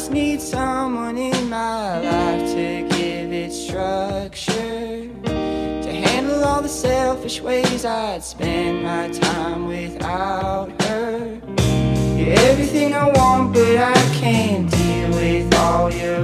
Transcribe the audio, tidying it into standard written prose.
just need someone in my life to give it structure, to handle all the selfish ways I'd spend my time without her. You're everything I want, but I can't deal with all your